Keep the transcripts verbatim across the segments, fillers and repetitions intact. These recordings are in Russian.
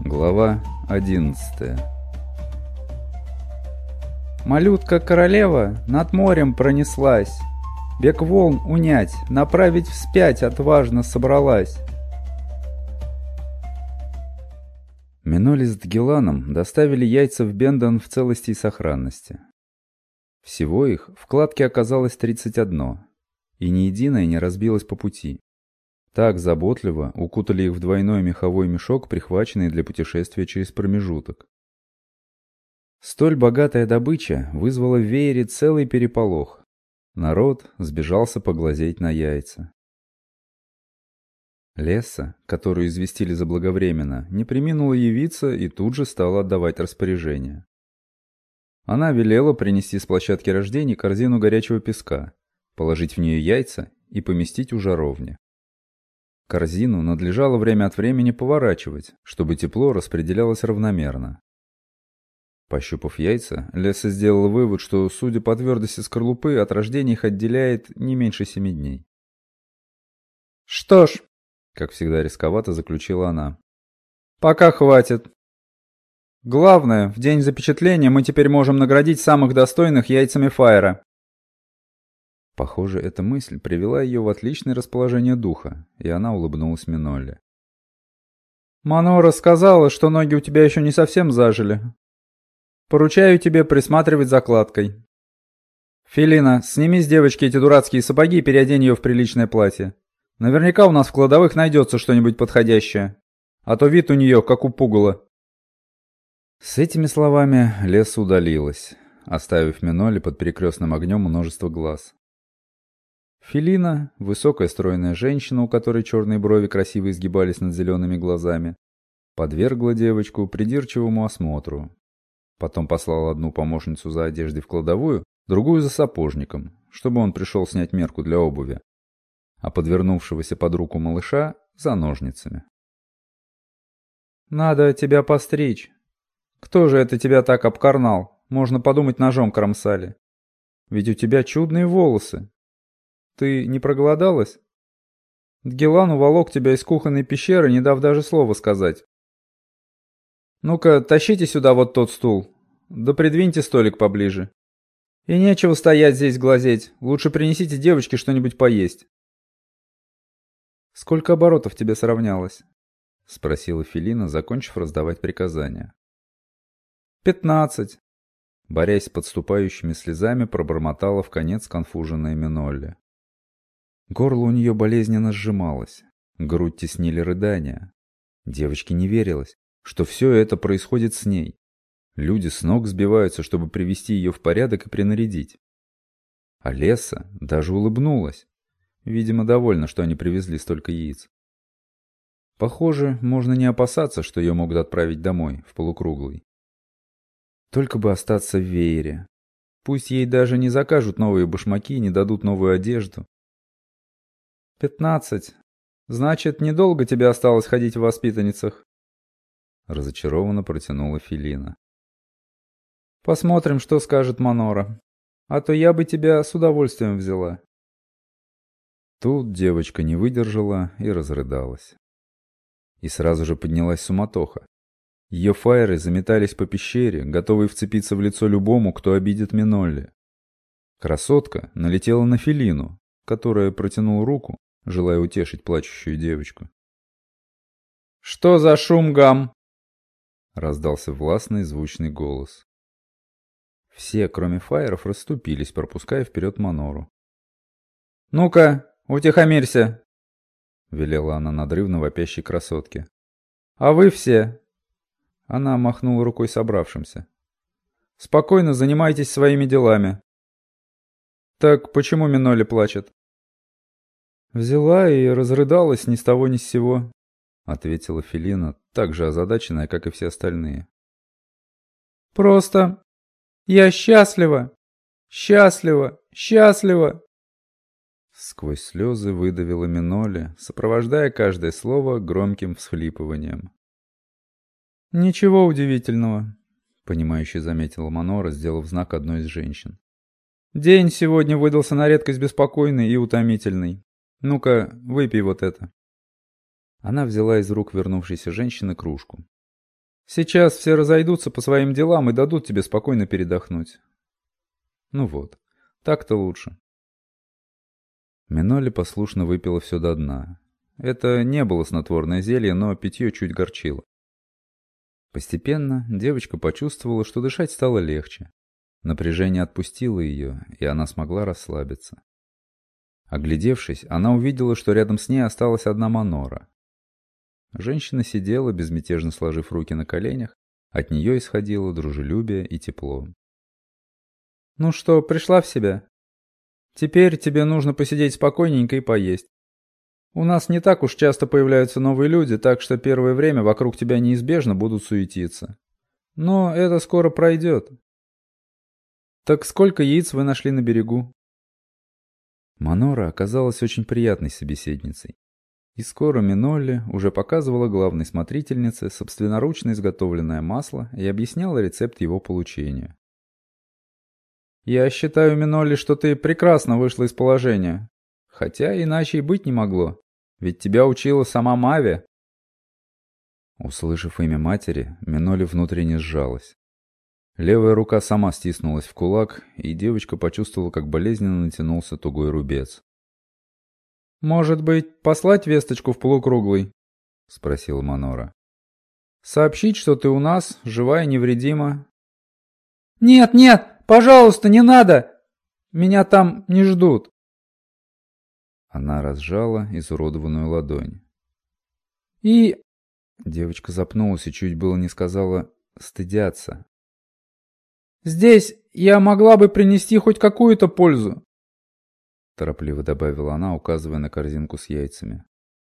Глава одиннадцатая. Малютка-королева над морем пронеслась, бег волн унять, направить вспять отважно собралась. Миноли с Дгеланом доставили яйца в Бендон в целости и сохранности. Всего их в кладке оказалось тридцать одно, и ни единое не разбилось по пути. Так заботливо укутали их в двойной меховой мешок, прихваченный для путешествия через промежуток. Столь богатая добыча вызвала в веере целый переполох. Народ сбежался поглазеть на яйца. Лесса, которую известили заблаговременно, не преминула явиться и тут же стала отдавать распоряжения. Она велела принести с площадки рождений корзину горячего песка, положить в нее яйца и поместить у жаровни. Корзину надлежало время от времени поворачивать, чтобы тепло распределялось равномерно. Пощупав яйца, Лесса сделала вывод, что, судя по твердости скорлупы, от рождения их отделяет не меньше семи дней. «Что ж», — как всегда рисковато заключила она, — «пока хватит. Главное, в день запечатления мы теперь можем наградить самых достойных яйцами Фаера». Похоже, эта мысль привела ее в отличное расположение духа, и она улыбнулась Минолле. «Манора сказала, что ноги у тебя еще не совсем зажили. Поручаю тебе присматривать за кладкой. Фелина, сними с девочки эти дурацкие сапоги и переодень ее в приличное платье. Наверняка у нас в кладовых найдется что-нибудь подходящее, а то вид у нее как у пугала». С этими словами Лесса удалилась, оставив Минолле под перекрестным огнем множество глаз. Фелина, высокая стройная женщина, у которой черные брови красиво изгибались над зелеными глазами, подвергла девочку придирчивому осмотру. Потом послала одну помощницу за одеждой в кладовую, другую за сапожником, чтобы он пришел снять мерку для обуви, а подвернувшегося под руку малыша за ножницами. «Надо тебя постричь. Кто же это тебя так обкарнал? Можно подумать, ножом кромсали. Ведь у тебя чудные волосы. Ты не проголодалась? Дгелан уволок тебя из кухонной пещеры, не дав даже слова сказать. Ну-ка, тащите сюда вот тот стул. Да придвиньте столик поближе. И нечего стоять здесь глазеть. Лучше принесите девочке что-нибудь поесть». «Сколько оборотов тебе сравнялось?» — спросила Фелина, закончив раздавать приказания. «Пятнадцать», — борясь с подступающими слезами, пробормотала вконец конфуженная Минолле. Горло у нее болезненно сжималось, грудь теснили рыдания. Девочке не верилось, что все это происходит с ней. Люди с ног сбиваются, чтобы привести ее в порядок и принарядить. А Лесса даже улыбнулась, видимо, довольна, что они привезли столько яиц. Похоже, можно не опасаться, что ее могут отправить домой, в полукруглый. Только бы остаться в веере. Пусть ей даже не закажут новые башмаки, не дадут новую одежду. «Пятнадцать. Значит, недолго тебе осталось ходить в воспитанницах?» Разочарованно протянула Фелина. «Посмотрим, что скажет Манора. А то я бы тебя с удовольствием взяла». Тут девочка не выдержала и разрыдалась. И сразу же поднялась суматоха. Ее фаеры заметались по пещере, готовые вцепиться в лицо любому, кто обидит Минолле. Красотка налетела на Фелину, которая протянула руку, желая утешить плачущую девочку. «Что за шум, гам?» — раздался властный звучный голос. Все, кроме фаеров, расступились, пропуская вперед Манору. «Ну-ка, утихомирься!» — велела она надрывно вопящей красотке. «А вы все!» — она махнула рукой собравшимся. «Спокойно занимайтесь своими делами». «Так почему Минолле плачет?» «Взяла и разрыдалась ни с того ни с сего», — ответила Фелина, так же озадаченная, как и все остальные. «Просто я счастлива, счастлива, счастлива!» Сквозь слезы выдавила Минолле, сопровождая каждое слово громким всхлипыванием. «Ничего удивительного», — понимающе заметила Манора, сделав знак одной из женщин. «День сегодня выдался на редкость беспокойный и утомительный. Ну-ка, выпей вот это». Она взяла из рук вернувшейся женщины кружку. Сейчас все разойдутся по своим делам и дадут тебе спокойно передохнуть. Ну вот, так-то лучше. Минолли послушно выпила все до дна. Это не было снотворное зелье, но питье чуть горчило. Постепенно девочка почувствовала, что дышать стало легче. Напряжение отпустило ее, и она смогла расслабиться. Оглядевшись, она увидела, что рядом с ней осталась одна Манора. Женщина сидела, безмятежно сложив руки на коленях, от нее исходило дружелюбие и тепло. «Ну что, пришла в себя? Теперь тебе нужно посидеть спокойненько и поесть. У нас не так уж часто появляются новые люди, так что первое время вокруг тебя неизбежно будут суетиться. Но это скоро пройдет. Так сколько яиц вы нашли на берегу?» Манора оказалась очень приятной собеседницей. И скоро Минолли уже показывала главной смотрительнице собственноручно изготовленное масло и объясняла рецепт его получения. «Я считаю, Минолли, что ты прекрасно вышла из положения. Хотя иначе и быть не могло. Ведь тебя учила сама Мави». Услышав имя матери, Минолли внутренне сжалась. Левая рука сама стиснулась в кулак, и девочка почувствовала, как болезненно натянулся тугой рубец. «Может быть, послать весточку в полукруглый?» — спросила Манора. «Сообщить, что ты у нас, жива и невредима». «Нет, нет, пожалуйста, не надо! Меня там не ждут!» Она разжала изуродованную ладонь. «И...» — девочка запнулась и чуть было не сказала «стыдятся». «Здесь я могла бы принести хоть какую-то пользу», — торопливо добавила она, указывая на корзинку с яйцами.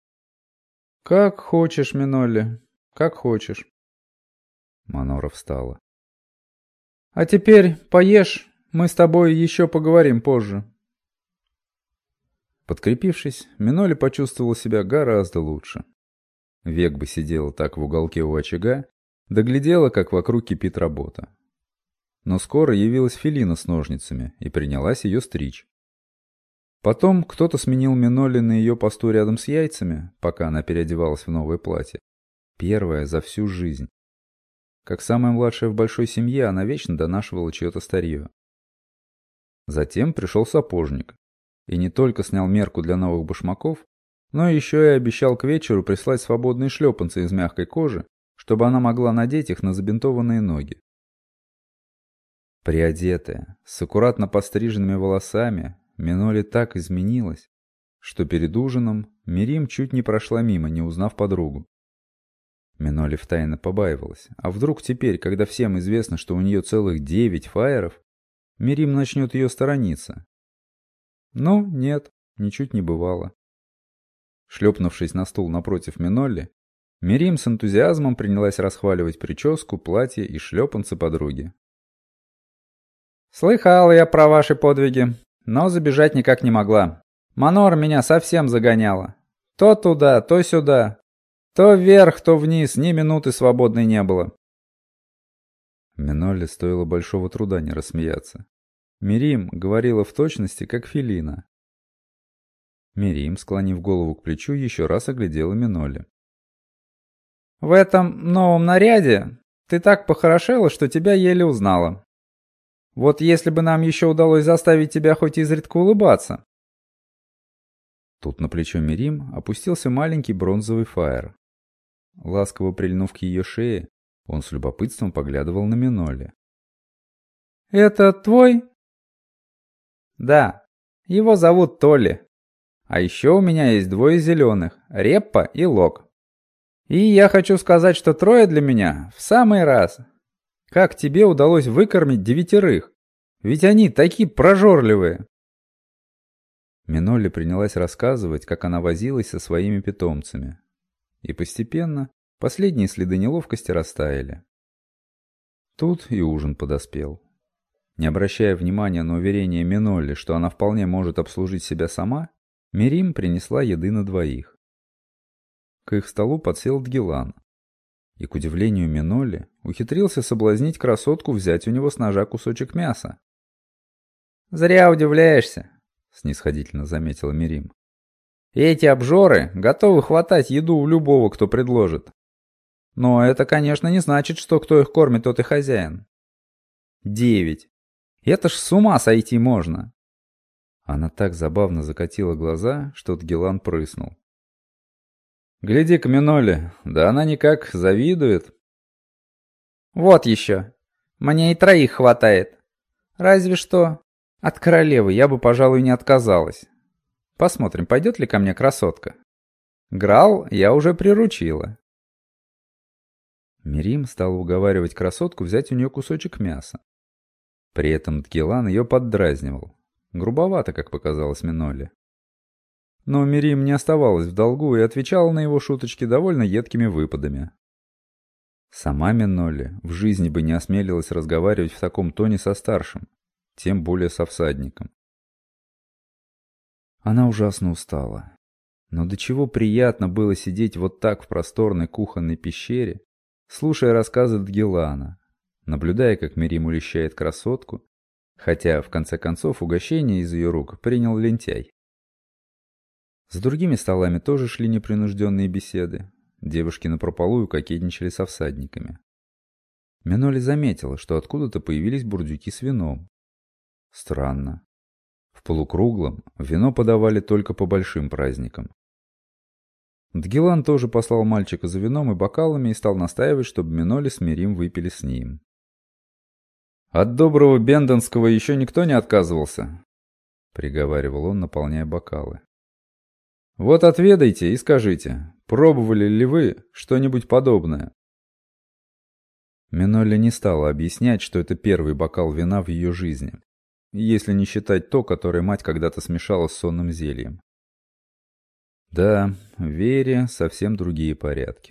«Как хочешь, Минолли, как хочешь». Манора встала. «А теперь поешь, мы с тобой еще поговорим позже». Подкрепившись, Минолли почувствовала себя гораздо лучше. Век бы сидела так в уголке у очага, доглядела, как вокруг кипит работа. Но скоро явилась Фелина с ножницами и принялась ее стричь. Потом кто-то сменил Минолли на ее посту рядом с яйцами, пока она переодевалась в новое платье. Первое за всю жизнь. Как самая младшая в большой семье, она вечно донашивала чье-то старье. Затем пришел сапожник. И не только снял мерку для новых башмаков, но еще и обещал к вечеру прислать свободные шлепанцы из мягкой кожи, чтобы она могла надеть их на забинтованные ноги. Приодетая, с аккуратно постриженными волосами, Минолли так изменилась, что перед ужином Мирим чуть не прошла мимо, не узнав подругу. Минолли втайне побаивалась, а вдруг теперь, когда всем известно, что у нее целых девять фаеров, Мирим начнет ее сторониться. Но нет, ничуть не бывало. Шлепнувшись на стул напротив Минолли, Мирим с энтузиазмом принялась расхваливать прическу, платье и шлепанцы подруги. «Слыхала я про ваши подвиги, но забежать никак не могла. Манора меня совсем загоняла. То туда, то сюда. То вверх, то вниз, ни минуты свободной не было». Минолли стоило большого труда не рассмеяться. Мирим говорила в точности, как Фелина. Мирим, склонив голову к плечу, еще раз оглядела Минолли. «В этом новом наряде ты так похорошела, что тебя еле узнала. Вот если бы нам еще удалось заставить тебя хоть изредка улыбаться». Тут на плечо Мирим опустился маленький бронзовый фаер. Ласково прильнув к ее шее, он с любопытством поглядывал на Минолли. «Это твой?» «Да, его зовут Толли. А еще у меня есть двое зеленых, Реппа и Лок. И я хочу сказать, что трое для меня в самый раз. Как тебе удалось выкормить девятерых? Ведь они такие прожорливые». Минолли принялась рассказывать, как она возилась со своими питомцами. И постепенно последние следы неловкости растаяли. Тут и ужин подоспел. Не обращая внимания на уверение Минолли, что она вполне может обслужить себя сама, Мирим принесла еды на двоих. К их столу подсел Дгилан. И, к удивлению Минолли, ухитрился соблазнить красотку взять у него с ножа кусочек мяса. «Зря удивляешься», — снисходительно заметила Мирим. «Эти обжоры готовы хватать еду у любого, кто предложит. Но это, конечно, не значит, что кто их кормит, тот и хозяин. Девять. Это ж с ума сойти можно. Она так забавно закатила глаза, что Дгилан прыснул. Гляди-ка, Миноли, да она никак завидует. Вот еще. Мне и троих хватает. Разве что от королевы я бы, пожалуй, не отказалась. Посмотрим, пойдет ли ко мне красотка. Грал я уже приручила. Мирим стала уговаривать красотку взять у нее кусочек мяса. При этом Дгилан ее поддразнивал. Грубовато, как показалось Миноле. Но Мирим не оставалась в долгу и отвечала на его шуточки довольно едкими выпадами. Сама Миноле в жизни бы не осмелилась разговаривать в таком тоне со старшим, тем более со всадником. Она ужасно устала. Но до чего приятно было сидеть вот так в просторной кухонной пещере, слушая рассказы Дгилана, наблюдая, как Мирим улещает красотку, хотя, в конце концов, угощение из ее рук принял лентяй. За другими столами тоже шли непринужденные беседы. Девушки напропалую кокетничали со всадниками. Миноли заметила, что откуда-то появились бурдюки с вином. Странно. В полукруглом вино подавали только по большим праздникам. Дгилан тоже послал мальчика за вином и бокалами и стал настаивать, чтобы Миноли с Мирим выпили с ним. «От доброго бендонского еще никто не отказывался», — приговаривал он, наполняя бокалы. «Вот отведайте и скажите, пробовали ли вы что-нибудь подобное?» Миноли не стала объяснять, что это первый бокал вина в ее жизни, если не считать то, которое мать когда-то смешала с сонным зельем. Да, в Вере совсем другие порядки.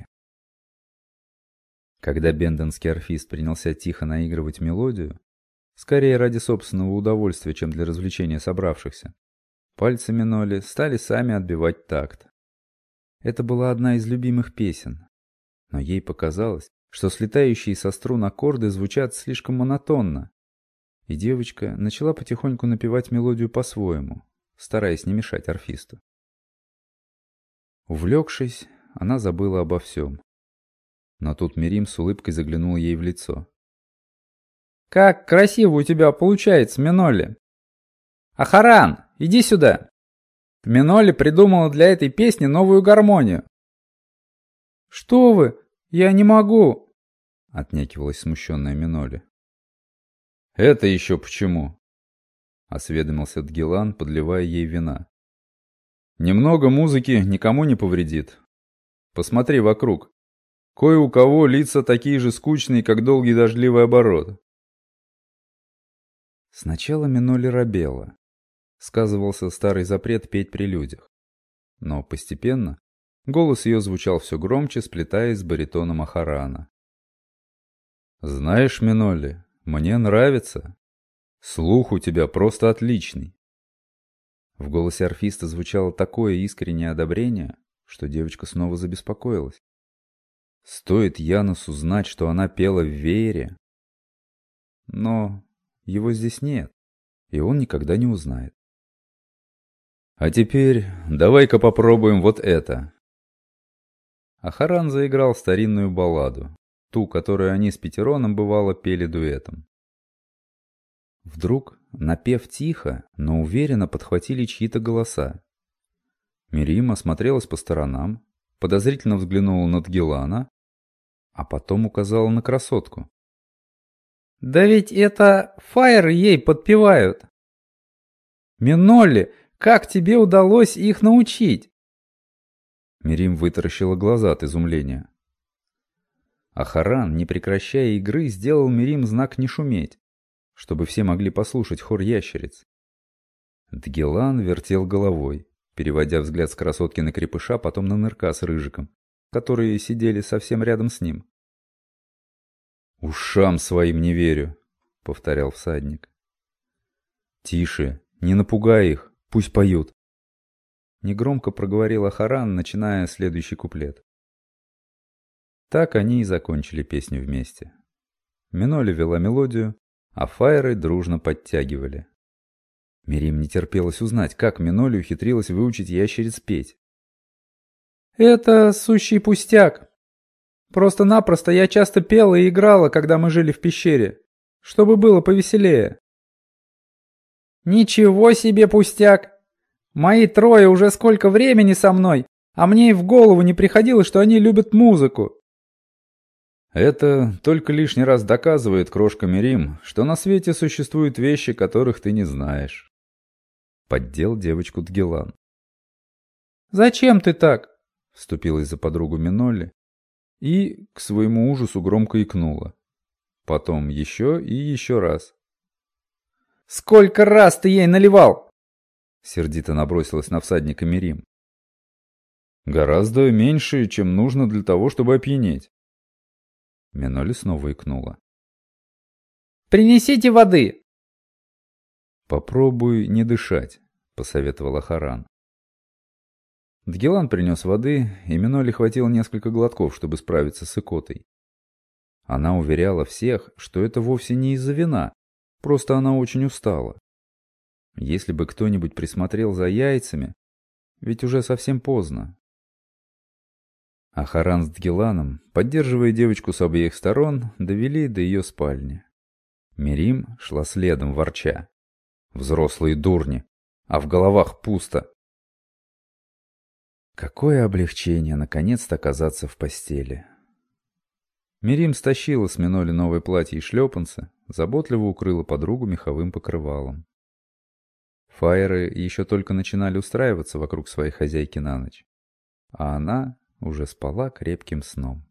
Когда бендонский орфист принялся тихо наигрывать мелодию, скорее ради собственного удовольствия, чем для развлечения собравшихся, пальцы Миноли стали сами отбивать такт. Это была одна из любимых песен, но ей показалось, что слетающие со струн аккорды звучат слишком монотонно, и девочка начала потихоньку напевать мелодию по-своему, стараясь не мешать орфисту. Увлекшись, она забыла обо всем. Но тут Мирим с улыбкой заглянул ей в лицо. «Как красиво у тебя получается, Миноли! Ахаран, иди сюда! Миноли придумала для этой песни новую гармонию!» «Что вы? Я не могу!» — отнекивалась смущенная Миноли. «Это еще почему?» — осведомился Дгилан, подливая ей вина. «Немного музыки никому не повредит. Посмотри вокруг. Кое у кого лица такие же скучные, как долгий дождливый оборот». Сначала Миноли робела. Сказывался старый запрет петь при людях. Но постепенно голос ее звучал все громче, сплетаясь с баритоном Ахарана. «Знаешь, Миноли, мне нравится. Слух у тебя просто отличный». В голосе орфиста звучало такое искреннее одобрение, что девочка снова забеспокоилась. Стоит Янусу знать, что она пела в Вере. Но его здесь нет, и он никогда не узнает. «А теперь давай-ка попробуем вот это». Ахаран заиграл старинную балладу, ту, которую они с Петероном бывало пели дуэтом. Вдруг, напев тихо, но уверенно подхватили чьи-то голоса. Мирим осмотрелась по сторонам, подозрительно взглянула на Дгилана, а потом указала на красотку. «Да ведь это фаеры ей подпевают!» «Миноли, как тебе удалось их научить?» Мирим вытаращила глаза от изумления. Ахаран, не прекращая игры, сделал Мирим знак не шуметь, чтобы все могли послушать хор ящериц. Дгилан вертел головой, переводя взгляд с красотки на крепыша, потом на нырка с рыжиком, которые сидели совсем рядом с ним. «Ушам своим не верю», — повторял всадник. «Тише, не напугай их, пусть поют», — негромко проговорил Ахаран, начиная следующий куплет. Так они и закончили песню вместе. Миноли вела мелодию, а фаеры дружно подтягивали. Мирим не терпелось узнать, как Миноли ухитрилась выучить ящериц петь. «Это сущий пустяк. Просто-напросто я часто пела и играла, когда мы жили в пещере, чтобы было повеселее». «Ничего себе пустяк! Мои трое уже сколько времени со мной, а мне и в голову не приходило, что они любят музыку». «Это только лишний раз доказывает, крошка Мирим, что на свете существуют вещи, которых ты не знаешь». Поддел девочку Дгилан. «Зачем ты так?» — вступилась за подругу Минолли и, к своему ужасу, громко икнула. Потом еще и еще раз. «Сколько раз ты ей наливал?» — сердито набросилась на всадника Мирим. «Гораздо меньше, чем нужно для того, чтобы опьянеть». Минолли снова икнула. «Принесите воды!» «Попробуй не дышать», — посоветовала Харан. Дгилан принес воды, и Минолли хватило несколько глотков, чтобы справиться с икотой. Она уверяла всех, что это вовсе не из-за вина, просто она очень устала. Если бы кто-нибудь присмотрел за яйцами, ведь уже совсем поздно. А Харан с Дгиланом, поддерживая девочку с обеих сторон, довели до ее спальни. Мирим шла следом, ворча. Взрослые дурни, а в головах пусто. Какое облегчение наконец-то оказаться в постели. Мирим стащила с Минолли новое платье и шлепанцы, заботливо укрыла подругу меховым покрывалом. Фаеры еще только начинали устраиваться вокруг своей хозяйки на ночь, а она уже спала крепким сном.